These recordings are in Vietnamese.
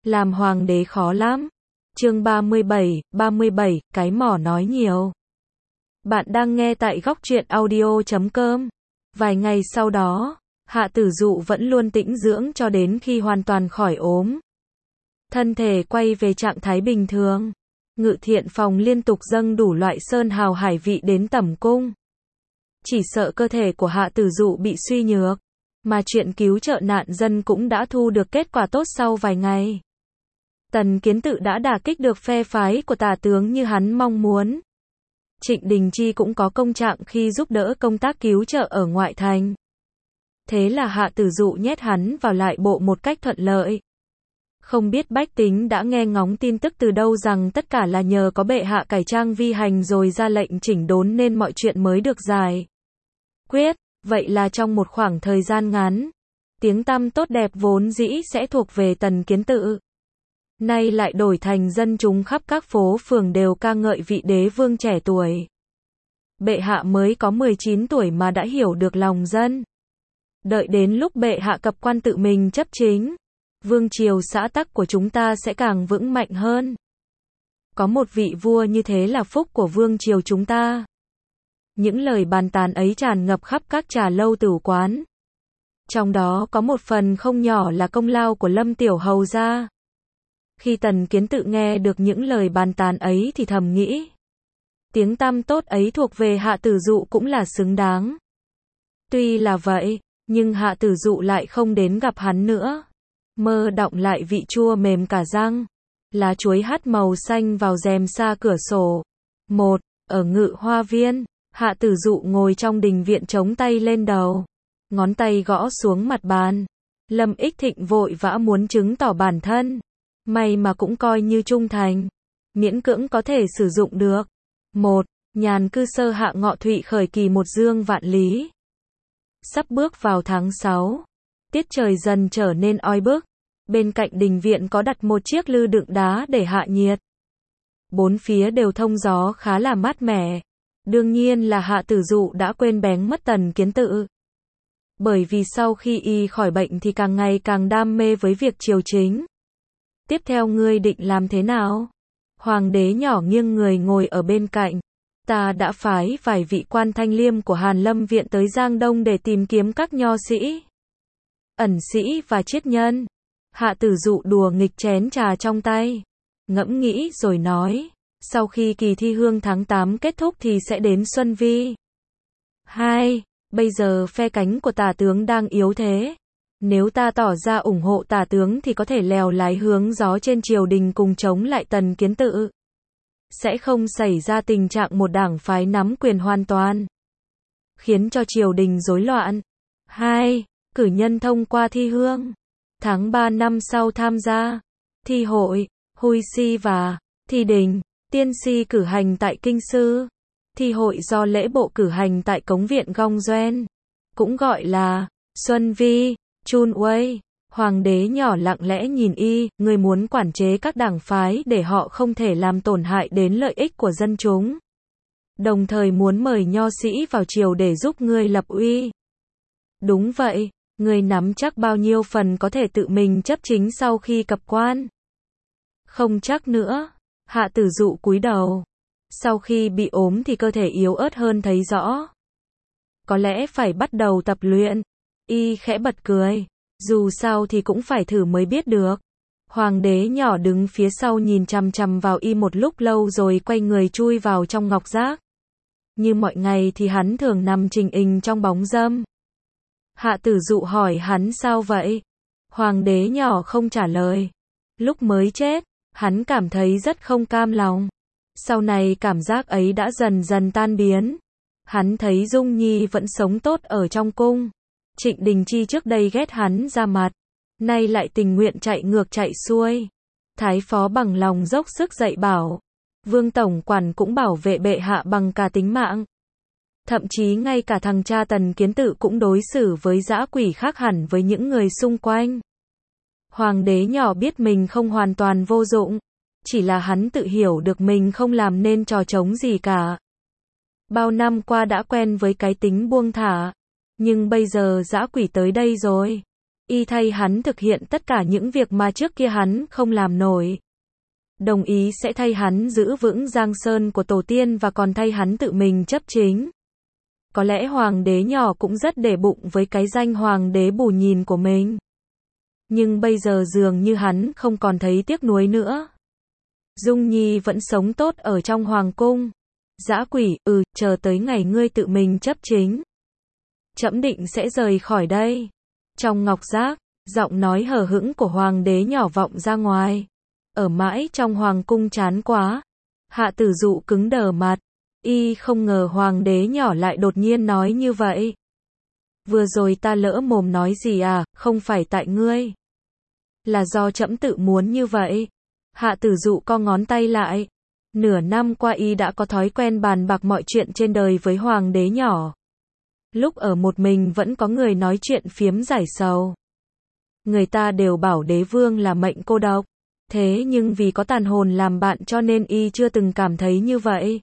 Làm hoàng đế khó lắm. Chương 37, cái mỏ nói nhiều. Bạn đang nghe tại góc truyện audio.com. Vài ngày sau đó, Hạ Tử Dụ vẫn luôn tĩnh dưỡng cho đến khi hoàn toàn khỏi ốm. Thân thể quay về trạng thái bình thường. Ngự thiện phòng liên tục dâng đủ loại sơn hào hải vị đến tẩm cung. Chỉ sợ cơ thể của Hạ Tử Dụ bị suy nhược, mà chuyện cứu trợ nạn dân cũng đã thu được kết quả tốt sau vài ngày. Tần Kiến Tự đã đả kích được phe phái của tả tướng như hắn mong muốn. Trịnh Đình Chi cũng có công trạng khi giúp đỡ công tác cứu trợ ở ngoại thành. Thế là Hạ Tử Dụ nhét hắn vào lại bộ một cách thuận lợi. Không biết bách tính đã nghe ngóng tin tức từ đâu rằng tất cả là nhờ có bệ hạ cải trang vi hành rồi ra lệnh chỉnh đốn nên mọi chuyện mới được giải quyết. Vậy là trong một khoảng thời gian ngắn, tiếng tăm tốt đẹp vốn dĩ sẽ thuộc về Tần Kiến Tự, nay lại đổi thành dân chúng khắp các phố phường đều ca ngợi vị đế vương trẻ tuổi. Bệ hạ mới có 19 tuổi mà đã hiểu được lòng dân. Đợi đến lúc bệ hạ cập quan tự mình chấp chính, vương triều xã tắc của chúng ta sẽ càng vững mạnh hơn. Có một vị vua như thế là phúc của vương triều chúng ta. Những lời bàn tán ấy tràn ngập khắp các trà lâu tửu quán. Trong đó có một phần không nhỏ là công lao của Lâm Tiểu Hầu gia. Khi Tần Kiến Tự nghe được những lời bàn tán ấy thì thầm nghĩ, tiếng tăm tốt ấy thuộc về Hạ Tử Dụ cũng là xứng đáng. Tuy là vậy, nhưng Hạ Tử Dụ lại không đến gặp hắn nữa. Mơ đọng lại vị chua mềm cả răng. Lá chuối hắt màu xanh vào rèm sa cửa sổ. Ở Ngự Hoa Viên, Hạ Tử Dụ ngồi trong đình viện chống tay lên đầu, ngón tay gõ xuống mặt bàn. Lâm Ích Thịnh vội vã muốn chứng tỏ bản thân, may mà cũng coi như trung thành, miễn cưỡng có thể sử dụng được. Nhàn cư sơ hạ ngọ thụy khởi kỳ một dương vạn lý. Sắp bước vào tháng 6, tiết trời dần trở nên oi bức. Bên cạnh đình viện có đặt một chiếc lư đựng đá để hạ nhiệt. Bốn phía đều thông gió khá là mát mẻ. Đương nhiên là Hạ Tử Dụ đã quên bén mất Tần Kiến Tự. Bởi vì sau khi y khỏi bệnh thì càng ngày càng đam mê với việc triều chính. Tiếp theo ngươi định làm thế nào? Hoàng đế nhỏ nghiêng người ngồi ở bên cạnh. Ta đã phái vài vị quan thanh liêm của Hàn Lâm viện tới Giang Đông để tìm kiếm các nho sĩ, ẩn sĩ và triết nhân. Hạ Tử Dụ đùa nghịch chén trà trong tay, ngẫm nghĩ rồi nói, sau khi kỳ thi hương tháng 8 kết thúc thì sẽ đến Xuân Vi. Bây giờ phe cánh của tả tướng đang yếu thế. Nếu ta tỏ ra ủng hộ tả tướng thì có thể lèo lái hướng gió trên triều đình cùng chống lại Tần Kiến Tự. Sẽ không xảy ra tình trạng một đảng phái nắm quyền hoàn toàn, khiến cho triều đình rối loạn. Cử nhân thông qua thi hương. Tháng 3 năm sau tham gia thi hội, Huy Si và thi đình, Tiên Si cử hành tại Kinh Sư. Thi hội do lễ bộ cử hành tại Cống viện Gong Doen, cũng gọi là Xuân Vi, Chun Uây. Hoàng đế nhỏ lặng lẽ nhìn y, người muốn quản chế các đảng phái để họ không thể làm tổn hại đến lợi ích của dân chúng. Đồng thời muốn mời nho sĩ vào triều để giúp ngươi lập uy. Đúng vậy, ngươi nắm chắc bao nhiêu phần có thể tự mình chấp chính sau khi cập quan? Không chắc nữa. Hạ Tử Dụ cúi đầu. Sau khi bị ốm thì cơ thể yếu ớt hơn thấy rõ. Có lẽ phải bắt đầu tập luyện. Y khẽ bật cười. Dù sao thì cũng phải thử mới biết được. Hoàng đế nhỏ đứng phía sau nhìn chằm chằm vào y một lúc lâu rồi quay người chui vào trong ngọc giác. Như mọi ngày thì hắn thường nằm trình hình trong bóng râm. Hạ Tử Dụ hỏi hắn sao vậy? Hoàng đế nhỏ không trả lời. Lúc mới chết, hắn cảm thấy rất không cam lòng. Sau này cảm giác ấy đã dần dần tan biến. Hắn thấy Dung Nhi vẫn sống tốt ở trong cung. Trịnh Đình Chi trước đây ghét hắn ra mặt, nay lại tình nguyện chạy ngược chạy xuôi. Thái phó bằng lòng dốc sức dạy bảo. Vương tổng quản cũng bảo vệ bệ hạ bằng cả tính mạng. Thậm chí ngay cả thằng cha Tần Kiến Tự cũng đối xử với dã quỷ khác hẳn với những người xung quanh. Hoàng đế nhỏ biết mình không hoàn toàn vô dụng, chỉ là hắn tự hiểu được mình không làm nên trò trống gì cả. Bao năm qua đã quen với cái tính buông thả, nhưng bây giờ dã quỷ tới đây rồi. Y thay hắn thực hiện tất cả những việc mà trước kia hắn không làm nổi. Đồng ý sẽ thay hắn giữ vững Giang Sơn của tổ tiên và còn thay hắn tự mình chấp chính. Có lẽ hoàng đế nhỏ cũng rất để bụng với cái danh hoàng đế bù nhìn của mình. Nhưng bây giờ dường như hắn không còn thấy tiếc nuối nữa. Dung Nhi vẫn sống tốt ở trong hoàng cung. Dã quỷ, chờ tới ngày ngươi tự mình chấp chính. Trẫm định sẽ rời khỏi đây. Trong ngọc giác, giọng nói hờ hững của hoàng đế nhỏ vọng ra ngoài. Ở mãi trong hoàng cung chán quá. Hạ Tử Dụ cứng đờ mặt. Y không ngờ hoàng đế nhỏ lại đột nhiên nói như vậy. Vừa rồi ta lỡ mồm nói gì à, không phải tại ngươi. Là do trẫm tự muốn như vậy. Hạ Tử Dụ co ngón tay lại. Nửa năm qua y đã có thói quen bàn bạc mọi chuyện trên đời với hoàng đế nhỏ. Lúc ở một mình vẫn có người nói chuyện phiếm giải sầu. Người ta đều bảo đế vương là mệnh cô độc. Thế nhưng vì có tàn hồn làm bạn cho nên y chưa từng cảm thấy như vậy.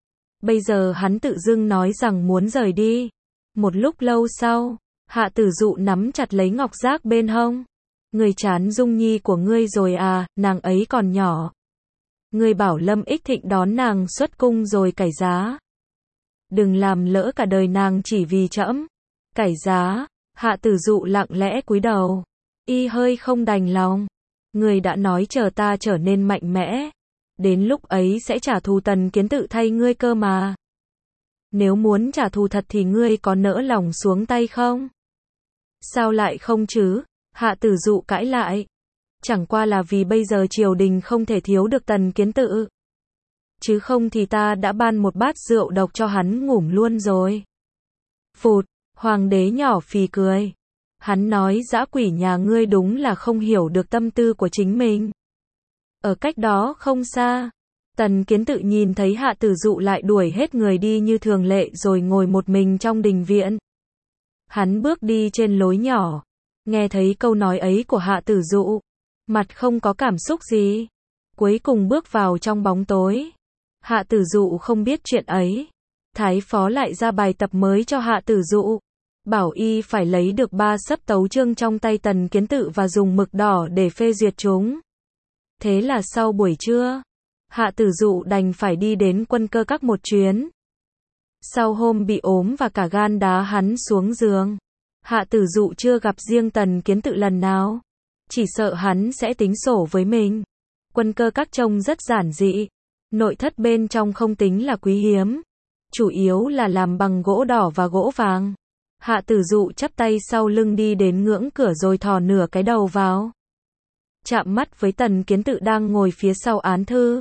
Bây giờ hắn tự dưng nói rằng muốn rời đi. Một lúc lâu sau, Hạ Tử Dụ nắm chặt lấy ngọc giác bên hông. Ngươi chán Dung Nhi của ngươi rồi à, nàng ấy còn nhỏ. Ngươi bảo Lâm Ích Thịnh đón nàng xuất cung rồi cải giá. Đừng làm lỡ cả đời nàng chỉ vì trẫm. Cải giá. Hạ Tử Dụ lặng lẽ cúi đầu. Y hơi không đành lòng. Ngươi đã nói chờ ta trở nên mạnh mẽ. Đến lúc ấy sẽ trả thù Tần Kiến Tự thay ngươi cơ mà. Nếu muốn trả thù thật thì ngươi có nỡ lòng xuống tay không? Sao lại không chứ? Hạ Tử Dụ cãi lại. Chẳng qua là vì bây giờ triều đình không thể thiếu được Tần Kiến Tự. Chứ không thì ta đã ban một bát rượu độc cho hắn ngủm luôn rồi. Phụt, hoàng đế nhỏ phì cười. Hắn nói dã quỷ nhà ngươi đúng là không hiểu được tâm tư của chính mình. Ở cách đó không xa, Tần Kiến Tự nhìn thấy Hạ Tử Dụ lại đuổi hết người đi như thường lệ rồi ngồi một mình trong đình viện. Hắn bước đi trên lối nhỏ, nghe thấy câu nói ấy của Hạ Tử Dụ, mặt không có cảm xúc gì. Cuối cùng bước vào trong bóng tối. Hạ Tử Dụ không biết chuyện ấy. Thái phó lại ra bài tập mới cho Hạ Tử Dụ. Bảo y phải lấy được 3 sấp tấu chương trong tay Tần Kiến Tự và dùng mực đỏ để phê duyệt chúng. Thế là sau buổi trưa, Hạ Tử Dụ đành phải đi đến Quân Cơ Các một chuyến. Sau hôm bị ốm và cả gan đá hắn xuống giường, Hạ Tử Dụ chưa gặp riêng Tần Kiến Tự lần nào. Chỉ sợ hắn sẽ tính sổ với mình. Quân Cơ Các trông rất giản dị. Nội thất bên trong không tính là quý hiếm. Chủ yếu là làm bằng gỗ đỏ và gỗ vàng. Hạ Tử Dụ chắp tay sau lưng đi đến ngưỡng cửa rồi thò nửa cái đầu vào. Chạm mắt với Tần Kiến Tự đang ngồi phía sau án thư.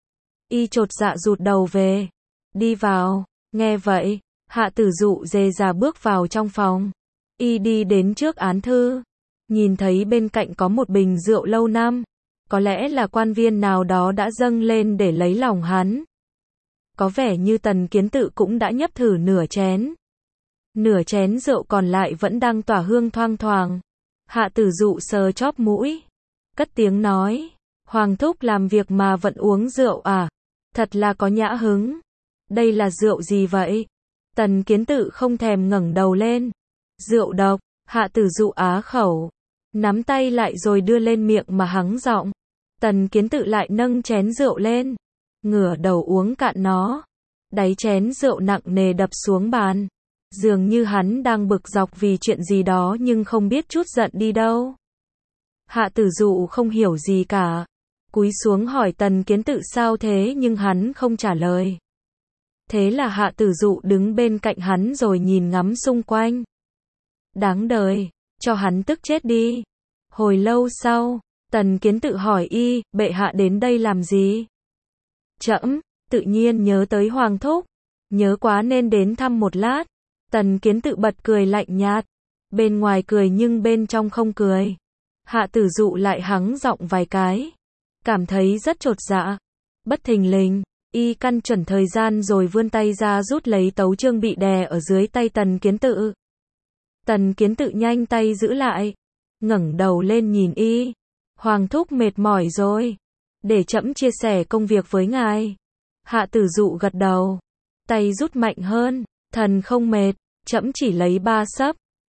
Y chột dạ rụt đầu về. Đi vào. Nghe vậy, Hạ Tử Dụ dề dà bước vào trong phòng. Y đi đến trước án thư. Nhìn thấy bên cạnh có một bình rượu lâu năm. Có lẽ là quan viên nào đó đã dâng lên để lấy lòng hắn. Có vẻ như Tần Kiến Tự cũng đã nhấp thử nửa chén. Nửa chén rượu còn lại vẫn đang tỏa hương thoang thoảng. Hạ Tử Dụ sờ chóp mũi. Cất tiếng nói. Hoàng thúc làm việc mà vẫn uống rượu à? Thật là có nhã hứng. Đây là rượu gì vậy? Tần Kiến Tự không thèm ngẩng đầu lên. Rượu độc. Hạ Tử Dụ á khẩu. Nắm tay lại rồi đưa lên miệng mà hắng giọng. Tần Kiến Tự lại nâng chén rượu lên. Ngửa đầu uống cạn nó. Đáy chén rượu nặng nề đập xuống bàn. Dường như hắn đang bực dọc vì chuyện gì đó nhưng không biết trút giận đi đâu. Hạ Tử Dụ không hiểu gì cả. Cúi xuống hỏi Tần Kiến Tự sao thế nhưng hắn không trả lời. Thế là Hạ Tử Dụ đứng bên cạnh hắn rồi nhìn ngắm xung quanh. Đáng đời, cho hắn tức chết đi. Hồi lâu sau, Tần Kiến Tự hỏi y, bệ hạ đến đây làm gì? Trẫm, tự nhiên nhớ tới Hoàng thúc. Nhớ quá nên đến thăm một lát. Tần Kiến Tự bật cười lạnh nhạt. Bên ngoài cười nhưng bên trong không cười. Hạ Tử Dụ lại hắng giọng vài cái. Cảm thấy rất chột dạ. Bất thình lình, y căn chuẩn thời gian rồi vươn tay ra rút lấy tấu chương bị đè ở dưới tay Tần Kiến Tự. Tần Kiến Tự nhanh tay giữ lại. Ngẩng đầu lên nhìn y. Hoàng thúc mệt mỏi rồi. Để trẫm chia sẻ công việc với ngài. Hạ Tử Dụ gật đầu. Tay rút mạnh hơn. Thần không mệt. Trẫm chỉ lấy 3 sấp.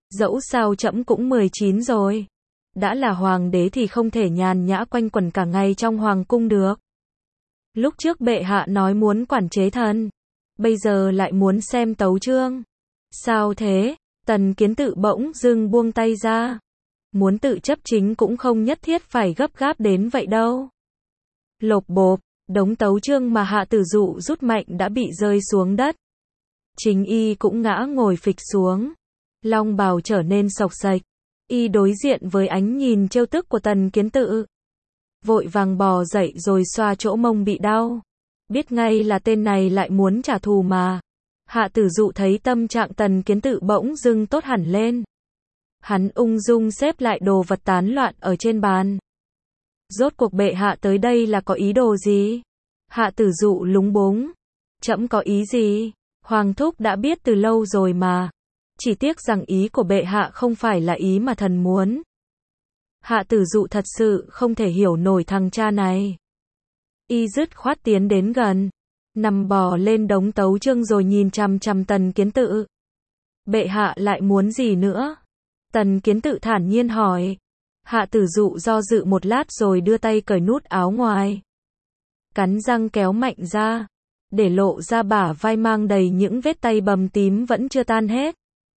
Dẫu sao trẫm cũng 19 rồi. Đã là hoàng đế thì không thể nhàn nhã quanh quẩn cả ngày trong hoàng cung được. Lúc trước bệ hạ nói muốn quản chế thần, bây giờ lại muốn xem tấu chương. Sao thế? Tần Kiến Tự bỗng dưng buông tay ra. Muốn tự chấp chính cũng không nhất thiết phải gấp gáp đến vậy đâu. Lộp bộp, đống tấu chương mà Hạ Tử Dụ rút mạnh đã bị rơi xuống đất. Chính y cũng ngã ngồi phịch xuống. Long bào trở nên xộc xệch. Y đối diện với ánh nhìn trêu tức của Tần Kiến Tự. Vội vàng bò dậy rồi xoa chỗ mông bị đau. Biết ngay là tên này lại muốn trả thù mà. Hạ Tử Dụ thấy tâm trạng Tần Kiến Tự bỗng dưng tốt hẳn lên. Hắn ung dung xếp lại đồ vật tán loạn ở trên bàn. Rốt cuộc bệ hạ tới đây là có ý đồ gì? Hạ Tử Dụ lúng búng. Trẫm có ý gì? Hoàng thúc đã biết từ lâu rồi mà. Chỉ tiếc rằng ý của bệ hạ không phải là ý mà thần muốn. Hạ Tử Dụ thật sự không thể hiểu nổi thằng cha này. Y dứt khoát tiến đến gần, nằm bò lên đống tấu chương rồi nhìn chằm chằm Tần Kiến Tự. Bệ hạ lại muốn gì nữa? Tần Kiến Tự thản nhiên hỏi. Hạ Tử Dụ do dự một lát rồi đưa tay cởi nút áo ngoài. Cắn răng kéo mạnh ra, để lộ ra bả vai mang đầy những vết tay bầm tím vẫn chưa tan hết.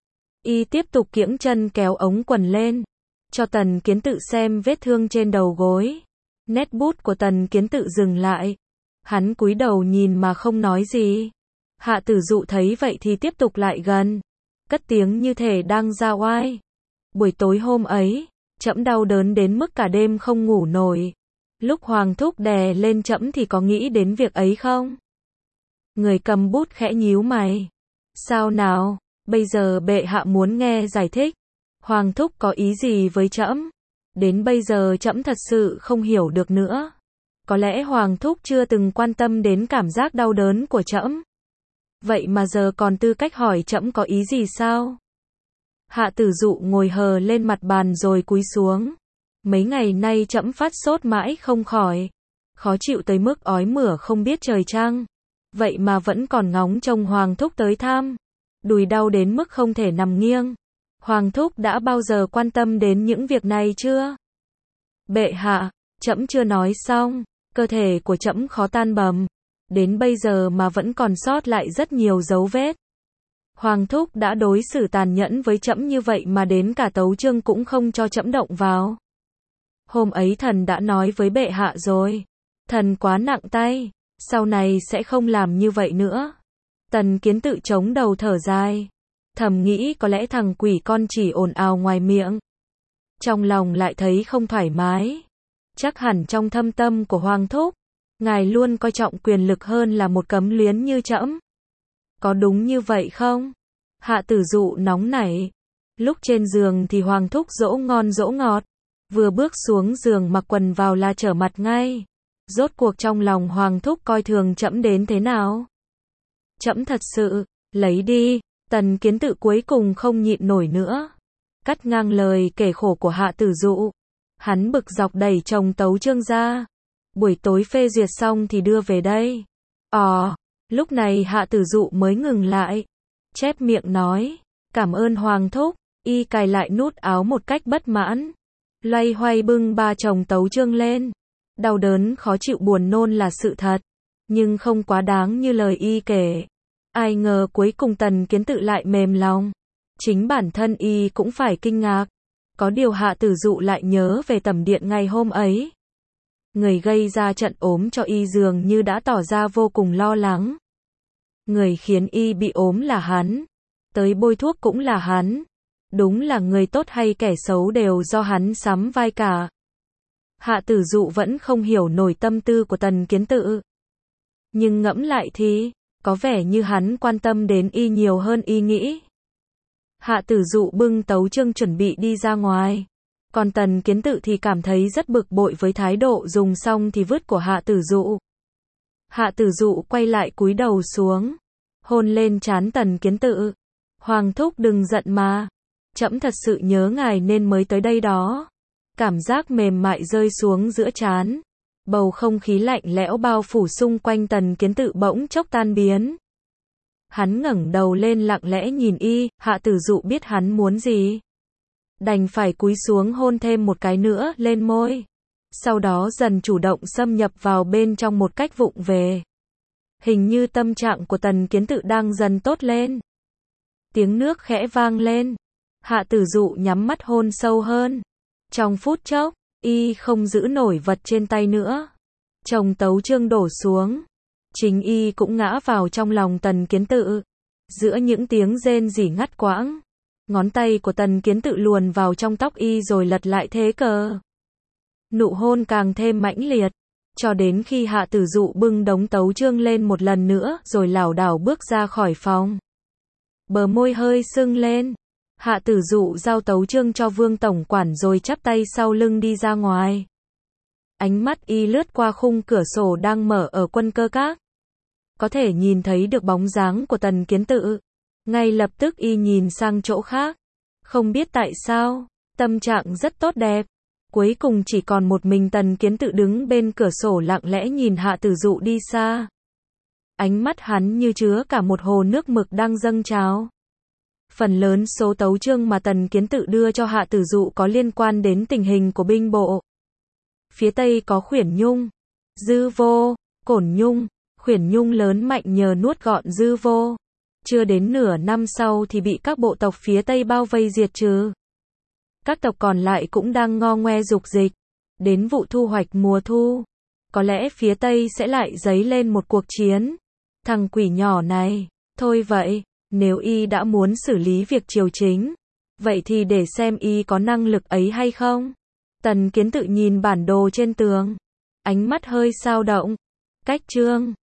Y tiếp tục kiễng chân kéo ống quần lên, cho Tần Kiến Tự xem vết thương trên đầu gối. Nét bút của Tần Kiến Tự dừng lại. Hắn cúi đầu nhìn mà không nói gì. Hạ Tử Dụ thấy vậy thì tiếp tục lại gần, cất tiếng như thể đang ra oai. Buổi tối hôm ấy, trẫm đau đớn đến mức cả đêm không ngủ nổi. Lúc hoàng thúc đè lên trẫm thì có nghĩ đến việc ấy không? Người cầm bút khẽ nhíu mày. Sao nào, bây giờ bệ hạ muốn nghe giải thích. Hoàng thúc có ý gì với trẫm? Đến bây giờ trẫm thật sự không hiểu được nữa. Có lẽ hoàng thúc chưa từng quan tâm đến cảm giác đau đớn của trẫm. Vậy mà giờ còn tư cách hỏi trẫm có ý gì sao? Hạ Tử Dụ ngồi hờ lên mặt bàn rồi cúi xuống. Mấy ngày nay trẫm phát sốt mãi không khỏi. Khó chịu tới mức ói mửa không biết trời trăng. Vậy mà vẫn còn ngóng trông hoàng thúc tới thăm. Đùi đau đến mức không thể nằm nghiêng. Hoàng thúc đã bao giờ quan tâm đến những việc này chưa? Bệ hạ, trẫm chưa nói xong. Cơ thể của trẫm khó tan bầm. Đến bây giờ mà vẫn còn sót lại rất nhiều dấu vết. Hoàng thúc đã đối xử tàn nhẫn với trẫm như vậy mà đến cả tấu chương cũng không cho trẫm động vào. Hôm ấy thần đã nói với bệ hạ rồi. Thần quá nặng tay, sau này sẽ không làm như vậy nữa. Tần Kiến Tự chống đầu thở dài. Thầm nghĩ có lẽ thằng quỷ con chỉ ồn ào ngoài miệng. Trong lòng lại thấy không thoải mái. Chắc hẳn trong thâm tâm của hoàng thúc, ngài luôn coi trọng quyền lực hơn là một cấm luyến như trẫm. Có đúng như vậy không? Hạ Tử Dụ nóng nảy. Lúc trên giường thì hoàng thúc dỗ ngon dỗ ngọt. Vừa bước xuống giường mặc quần vào là trở mặt ngay. Rốt cuộc trong lòng hoàng thúc coi thường trẫm đến thế nào? Trẫm thật sự, lấy đi. Tần Kiến Tự cuối cùng không nhịn nổi nữa. Cắt ngang lời kể khổ của Hạ Tử Dụ. Hắn bực dọc đẩy chồng tấu chương ra. Buổi tối phê duyệt xong thì đưa về đây. Lúc này Hạ Tử Dụ mới ngừng lại. Chép miệng nói. Cảm ơn hoàng thúc. Y cài lại nút áo một cách bất mãn. Loay hoay bưng ba chồng tấu chương lên. Đau đớn khó chịu buồn nôn là sự thật. Nhưng không quá đáng như lời y kể. Ai ngờ cuối cùng Tần Kiến Tự lại mềm lòng. Chính bản thân y cũng phải kinh ngạc. Có điều Hạ Tử Dụ lại nhớ về tẩm điện ngày hôm ấy. Người gây ra trận ốm cho y dường như đã tỏ ra vô cùng lo lắng. Người khiến y bị ốm là hắn. Tới bôi thuốc cũng là hắn. Đúng là người tốt hay kẻ xấu đều do hắn sắm vai cả. Hạ Tử Dụ vẫn không hiểu nổi tâm tư của Tần Kiến Tự. Nhưng ngẫm lại thì, có vẻ như hắn quan tâm đến y nhiều hơn y nghĩ. Hạ Tử Dụ bưng tấu chương chuẩn bị đi ra ngoài. Còn Tần Kiến Tự thì cảm thấy rất bực bội với thái độ dùng xong thì vứt của Hạ Tử Dụ. Hạ Tử Dụ quay lại cúi đầu xuống, hôn lên trán Tần Kiến Tự. Hoàng thúc đừng giận mà. Trẫm thật sự nhớ ngài nên mới tới đây đó. Cảm giác mềm mại rơi xuống giữa trán. Bầu không khí lạnh lẽo bao phủ xung quanh Tần Kiến Tự bỗng chốc tan biến. Hắn ngẩng đầu lên lặng lẽ nhìn y, Hạ Tử Dụ biết hắn muốn gì. Đành phải cúi xuống hôn thêm một cái nữa lên môi. Sau đó dần chủ động xâm nhập vào bên trong một cách vụng về. Hình như tâm trạng của Tần Kiến Tự đang dần tốt lên. Tiếng nước khẽ vang lên. Hạ Tử Dụ nhắm mắt hôn sâu hơn. Trong phút chốc, y không giữ nổi vật trên tay nữa. Chồng tấu chương đổ xuống. Chính y cũng ngã vào trong lòng Tần Kiến Tự. Giữa những tiếng rên rỉ ngắt quãng, ngón tay của Tần Kiến Tự luồn vào trong tóc y rồi lật lại thế cờ. Nụ hôn càng thêm mãnh liệt, cho đến khi Hạ Tử Dụ bưng đống tấu chương lên một lần nữa rồi lảo đảo bước ra khỏi phòng. Bờ môi hơi sưng lên. Hạ Tử Dụ giao tấu chương cho Vương tổng quản rồi chắp tay sau lưng đi ra ngoài. Ánh mắt y lướt qua khung cửa sổ đang mở ở Quân Cơ Các. Có thể nhìn thấy được bóng dáng của Tần Kiến Tự. Ngay lập tức y nhìn sang chỗ khác. Không biết tại sao, tâm trạng rất tốt đẹp. Cuối cùng chỉ còn một mình Tần Kiến Tự đứng bên cửa sổ lặng lẽ nhìn Hạ Tử Dụ đi xa. Ánh mắt hắn như chứa cả một hồ nước mực đang dâng trào. Phần lớn số tấu chương mà Tần Kiến Tự đưa cho Hạ Tử Dụ có liên quan đến tình hình của binh bộ. Phía Tây có Khuyển Nhung, Dư Vô, Cổn Nhung. Khuyển Nhung lớn mạnh nhờ nuốt gọn Dư Vô. Chưa đến nửa năm sau thì bị các bộ tộc phía Tây bao vây diệt trừ. Các tộc còn lại cũng đang ngo ngoe dục dịch. Đến vụ thu hoạch mùa thu, có lẽ phía Tây sẽ lại dấy lên một cuộc chiến. Thằng quỷ nhỏ này, thôi vậy, nếu y đã muốn xử lý việc triều chính, vậy thì để xem y có năng lực ấy hay không. Tần Kiến Tự nhìn bản đồ trên tường, ánh mắt hơi dao động. Cách chương